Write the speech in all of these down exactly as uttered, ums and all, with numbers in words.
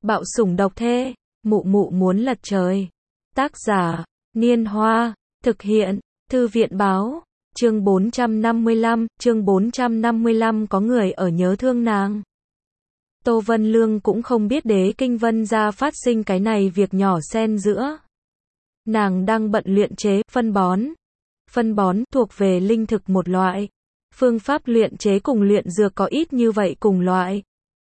Bạo sủng độc thê, mụ mụ muốn lật trời. Tác giả, Niên Hoa, thực hiện, Thư viện báo, chương bốn trăm năm mươi lăm, chương bốn trăm năm mươi lăm có người ở nhớ thương nàng. Tô Vân Lương cũng không biết Đế Kinh Vân gia phát sinh cái này việc nhỏ xen giữa. Nàng đang bận luyện chế phân bón. Phân bón thuộc về linh thực một loại. Phương pháp luyện chế cùng luyện dược có ít như vậy cùng loại.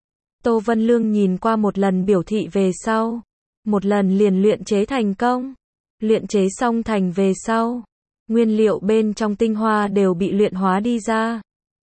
Tô Vân Lương nhìn qua một lần biểu thị về sau. Một lần liền luyện chế thành công. Luyện chế xong thành về sau. Nguyên liệu bên trong tinh hoa đều bị luyện hóa đi ra.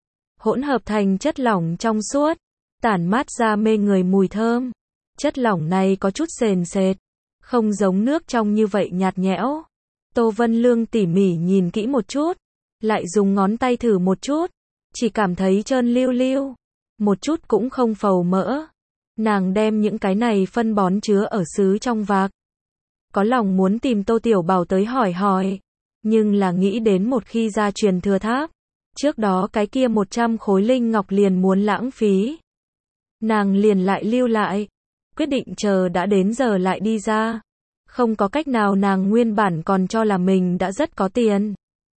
Hỗn hợp thành chất lỏng trong suốt. Tản mát ra mê người mùi thơm. Chất lỏng này có chút sền sệt. Không giống nước trong như vậy nhạt nhẽo. Tô Vân Lương tỉ mỉ nhìn kỹ một chút. Lại dùng ngón tay thử một chút. Chỉ cảm thấy trơn lưu lưu. Một chút cũng không phầu mỡ. Nàng đem những cái này phân bón chứa ở sứ trong vạc. Có lòng muốn tìm Tô Tiểu Bảo tới hỏi hỏi. Nhưng là nghĩ đến một khi ra truyền thừa tháp. Trước đó cái kia một trăm khối linh ngọc liền muốn lãng phí. Nàng liền lại lưu lại. Quyết định chờ đã đến giờ lại đi ra. Không có cách nào, nàng nguyên bản còn cho là mình đã rất có tiền.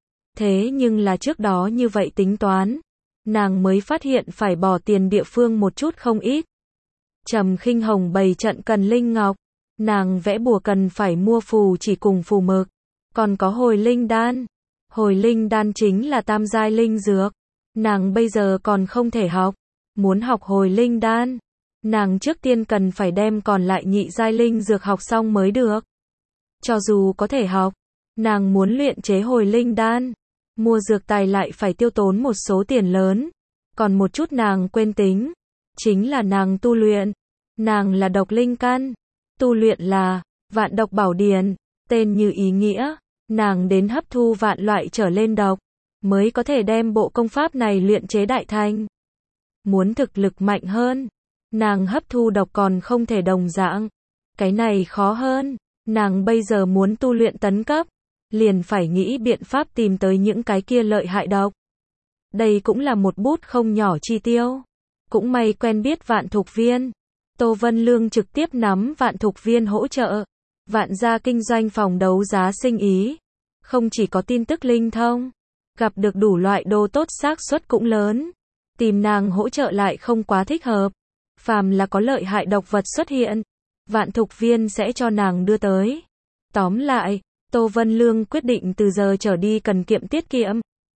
Thế nhưng là trước đó như vậy tính toán. Nàng mới phát hiện phải bỏ tiền địa phương một chút không ít. Trầm Khinh Hồng bày trận cần linh ngọc. Nàng vẽ bùa cần phải mua phù chỉ cùng phù mực. Còn có hồi linh đan. Hồi linh đan chính là tam giai linh dược. Nàng bây giờ còn không thể học. Muốn học hồi linh đan. Nàng trước tiên cần phải đem còn lại nhị giai linh dược học xong mới được. Cho dù có thể học. Nàng muốn luyện chế hồi linh đan. Mua dược tài lại phải tiêu tốn một số tiền lớn. Còn một chút nàng quên tính. Chính là nàng tu luyện. Nàng là độc linh căn. Tu luyện là vạn độc bảo điển. Tên như ý nghĩa. Nàng đến hấp thu vạn loại trở lên độc. Mới có thể đem bộ công pháp này luyện chế đại thành. Muốn thực lực mạnh hơn. Nàng hấp thu độc còn không thể đồng dạng. Cái này khó hơn. Nàng bây giờ muốn tu luyện tấn cấp. Liền phải nghĩ biện pháp tìm tới những cái kia lợi hại độc. Đây cũng là một bút không nhỏ chi tiêu. Cũng may quen biết Vạn Thục Viên. Tô Vân Lương trực tiếp nắm Vạn Thục Viên hỗ trợ. Vạn gia kinh doanh phòng đấu giá sinh ý. Không chỉ có tin tức linh thông. Gặp được đủ loại đồ tốt xác suất cũng lớn. Tìm nàng hỗ trợ lại không quá thích hợp. Phàm là có lợi hại độc vật xuất hiện. Vạn Thục Viên sẽ cho nàng đưa tới. Tóm lại. Tô Vân Lương quyết định từ giờ trở đi cần kiệm tiết kiệm.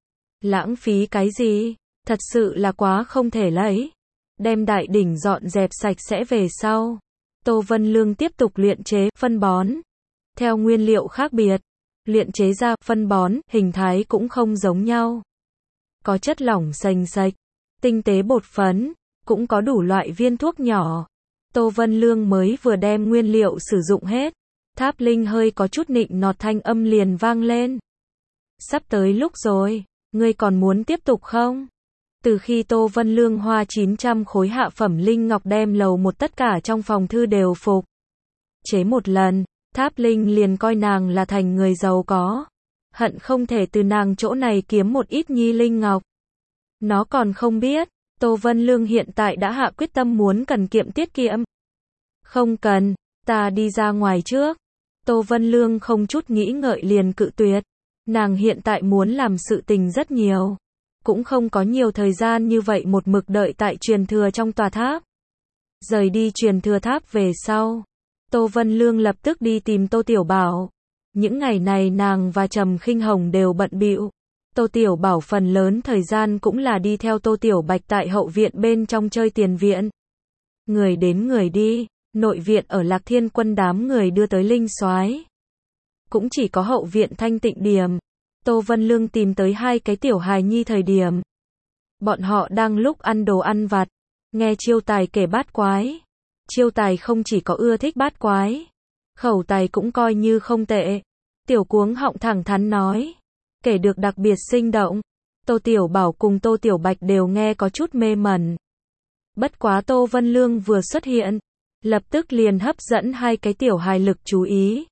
Lãng phí cái gì? Thật sự là quá không thể lấy. Đem đại đỉnh dọn dẹp sạch sẽ về sau. Tô Vân Lương tiếp tục luyện chế phân bón. Theo nguyên liệu khác biệt. Luyện chế ra phân bón, hình thái cũng không giống nhau. Có chất lỏng sành sạch. Tinh tế bột phấn. Cũng có đủ loại viên thuốc nhỏ. Tô Vân Lương mới vừa đem nguyên liệu sử dụng hết. Tháp linh hơi có chút nịnh nọt thanh âm liền vang lên. Sắp tới lúc rồi, ngươi còn muốn tiếp tục không? Từ khi Tô Vân Lương hoa chín trăm khối hạ phẩm linh ngọc đem lầu một tất cả trong phòng thư đều phục chế một lần, Tháp linh liền coi nàng là thành người giàu có. Hận không thể từ nàng chỗ này kiếm một ít nhi linh ngọc. Nó còn không biết, Tô Vân Lương hiện tại đã hạ quyết tâm muốn cần kiệm tiết kiệm. Không cần, ta đi ra ngoài trước. Tô Vân Lương không chút nghĩ ngợi liền cự tuyệt. Nàng hiện tại muốn làm sự tình rất nhiều. Cũng không có nhiều thời gian như vậy một mực đợi tại truyền thừa trong tòa tháp. Rời đi truyền thừa tháp về sau. Tô Vân Lương lập tức đi tìm Tô Tiểu Bảo. Những ngày này nàng và Trầm Khinh Hồng đều bận bịu. Tô Tiểu Bảo phần lớn thời gian cũng là đi theo Tô Tiểu Bạch tại hậu viện bên trong chơi tiền viện. Người đến người đi. Nội viện ở Lạc Thiên Quân đám người đưa tới linh soái. Cũng chỉ có hậu viện thanh tịnh điểm. Tô Vân Lương tìm tới hai cái tiểu hài nhi thời điểm. Bọn họ đang lúc ăn đồ ăn vặt. Nghe Chiêu Tài kể bát quái. Chiêu Tài không chỉ có ưa thích bát quái. Khẩu tài cũng coi như không tệ. Tiểu Cuống họng thẳng thắn nói. Kể được đặc biệt sinh động. Tô Tiểu Bảo cùng Tô Tiểu Bạch đều nghe có chút mê mẩn. Bất quá Tô Vân Lương vừa xuất hiện. Lập tức liền hấp dẫn hai cái tiểu hài lực chú ý.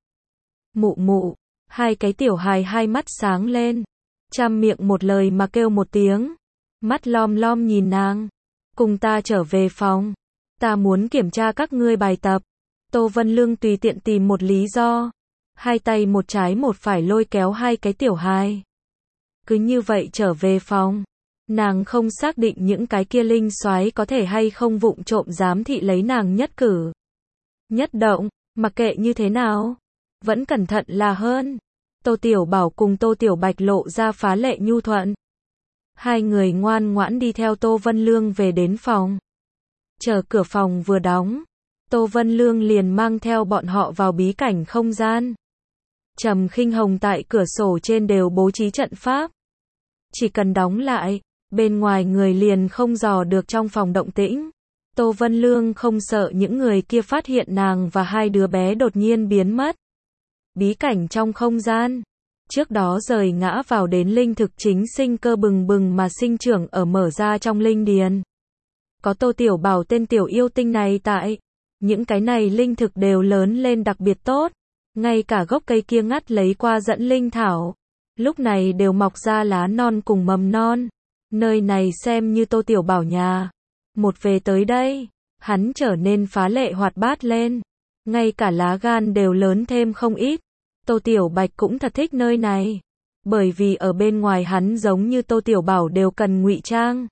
Mụ mụ, hai cái tiểu hài hai mắt sáng lên. Trăm miệng một lời mà kêu một tiếng. Mắt lom lom nhìn nàng. Cùng ta trở về phòng. Ta muốn kiểm tra các ngươi bài tập. Tô Vân Lương tùy tiện tìm một lý do. Hai tay một trái một phải lôi kéo hai cái tiểu hài. Cứ như vậy trở về phòng. Nàng không xác định những cái kia linh soái có thể hay không vụng trộm giám thị lấy nàng nhất cử. Nhất động, mặc kệ như thế nào. Vẫn cẩn thận là hơn. Tô Tiểu Bảo cùng Tô Tiểu Bạch lộ ra phá lệ nhu thuận. Hai người ngoan ngoãn đi theo Tô Vân Lương về đến phòng. Chờ cửa phòng vừa đóng, Tô Vân Lương liền mang theo bọn họ vào bí cảnh không gian. Trầm Khinh Hồng tại cửa sổ trên đều bố trí trận pháp. Chỉ cần đóng lại, bên ngoài người liền không dò được trong phòng động tĩnh. Tô Vân Lương không sợ những người kia phát hiện nàng và hai đứa bé đột nhiên biến mất. Bí cảnh trong không gian. Trước đó rời ngã vào đến linh thực chính sinh cơ bừng bừng mà sinh trưởng ở mở ra trong linh điền. Có Tô Tiểu Bảo tên tiểu yêu tinh này tại. Những cái này linh thực đều lớn lên đặc biệt tốt. Ngay cả gốc cây kia ngắt lấy qua dẫn linh thảo. Lúc này đều mọc ra lá non cùng mầm non. Nơi này xem như Tô Tiểu Bảo nhà. Một về tới đây, hắn trở nên phá lệ hoạt bát lên. Ngay cả lá gan đều lớn thêm không ít. Tô Tiểu Bạch cũng thật thích nơi này. Bởi vì ở bên ngoài hắn giống như Tô Tiểu Bảo đều cần ngụy trang.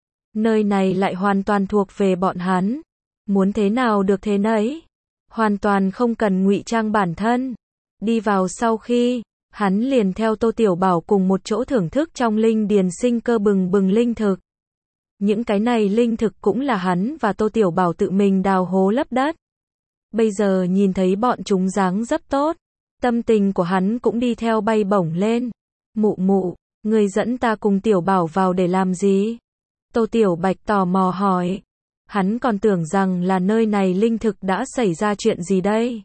Nơi này lại hoàn toàn thuộc về bọn hắn. Muốn thế nào được thế nấy. Hoàn toàn không cần ngụy trang bản thân. Đi vào sau khi, hắn liền theo Tô Tiểu Bảo cùng một chỗ thưởng thức trong linh điền sinh cơ bừng bừng linh thực. Những cái này linh thực cũng là hắn và Tô Tiểu Bảo tự mình đào hố lấp đất. Bây giờ nhìn thấy bọn chúng dáng dấp tốt. Tâm tình của hắn cũng đi theo bay bổng lên. Mụ mụ, người dẫn ta cùng Tiểu Bảo vào để làm gì? Tô Tiểu Bạch tò mò hỏi. Hắn còn tưởng rằng là nơi này linh thực đã xảy ra chuyện gì đây?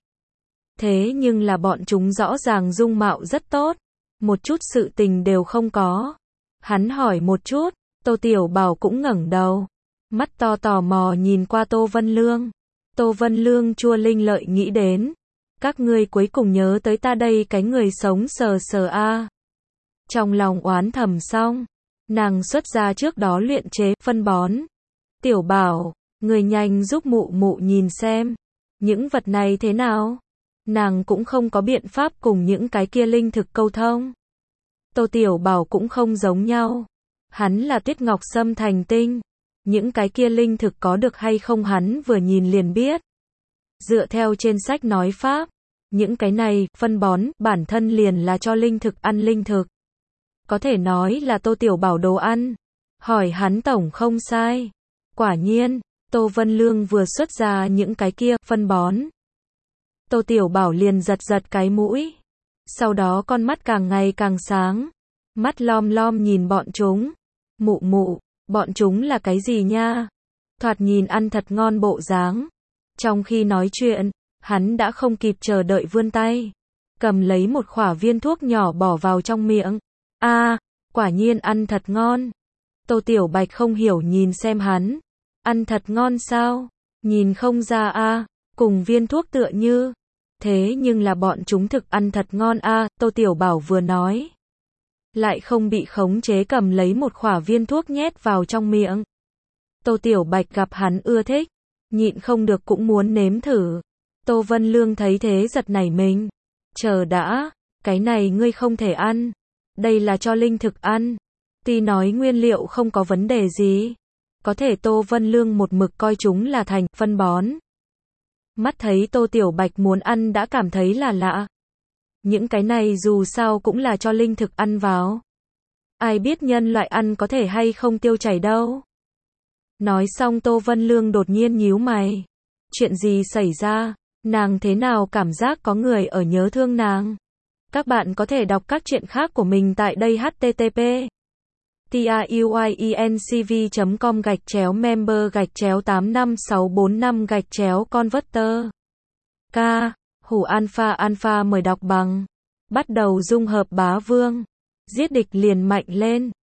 Thế nhưng là bọn chúng rõ ràng dung mạo rất tốt. Một chút sự tình đều không có. Hắn hỏi một chút, Tô Tiểu Bảo cũng ngẩng đầu. Mắt to tò mò nhìn qua Tô Vân Lương. Tô Vân Lương chua linh lợi nghĩ đến. Các ngươi cuối cùng nhớ tới ta đây cái người sống sờ sờ a. Trong lòng oán thầm xong, nàng xuất ra trước đó luyện chế phân bón. Tiểu Bảo, người nhanh giúp mụ mụ nhìn xem, những vật này thế nào? Nàng cũng không có biện pháp cùng những cái kia linh thực câu thông. Tô Tiểu Bảo cũng không giống nhau. Hắn là Tuyết Ngọc Sâm thành tinh. Những cái kia linh thực có được hay không hắn vừa nhìn liền biết. Dựa theo trên sách nói pháp, những cái này, phân bón, bản thân liền là cho linh thực ăn linh thực. Có thể nói là Tô Tiểu Bảo đồ ăn. Hỏi hắn tổng không sai. Quả nhiên, Tô Vân Lương vừa xuất ra những cái kia, phân bón. Tô Tiểu Bảo liền giật giật cái mũi. Sau đó con mắt càng ngày càng sáng. Mắt lom lom nhìn bọn chúng. Mụ mụ, bọn chúng là cái gì nha? Thoạt nhìn ăn thật ngon bộ dáng. Trong khi nói chuyện, hắn đã không kịp chờ đợi vươn tay. Cầm lấy một khỏa viên thuốc nhỏ bỏ vào trong miệng. A, à, quả nhiên ăn thật ngon. Tô Tiểu Bạch không hiểu nhìn xem hắn. Ăn thật ngon sao? Nhìn không ra a, à, cùng viên thuốc tựa như. Thế nhưng là bọn chúng thực ăn thật ngon a, à, Tô Tiểu Bảo vừa nói. Lại không bị khống chế cầm lấy một khỏa viên thuốc nhét vào trong miệng. Tô Tiểu Bạch gặp hắn ưa thích, nhịn không được cũng muốn nếm thử. Tô Vân Lương thấy thế giật nảy mình. Chờ đã, cái này ngươi không thể ăn. Đây là cho linh thực ăn. Tuy nói nguyên liệu không có vấn đề gì. Có thể Tô Vân Lương một mực coi chúng là thành phân bón. Mắt thấy Tô Tiểu Bạch muốn ăn đã cảm thấy là lạ. Những cái này dù sao cũng là cho linh thực ăn vào. Ai biết nhân loại ăn có thể hay không tiêu chảy đâu. Nói xong Tô Vân Lương đột nhiên nhíu mày. Chuyện gì xảy ra? Nàng thế nào cảm giác có người ở nhớ thương nàng? Các bạn có thể đọc các chuyện khác của mình tại đây h t t p truyencv chấm com gạch chéo member gạch chéo tám năm sáu bốn năm gạch chéo converter. K. Hủ alpha alpha mời đọc bằng. Bắt đầu dung hợp bá vương. Giết địch liền mạnh lên.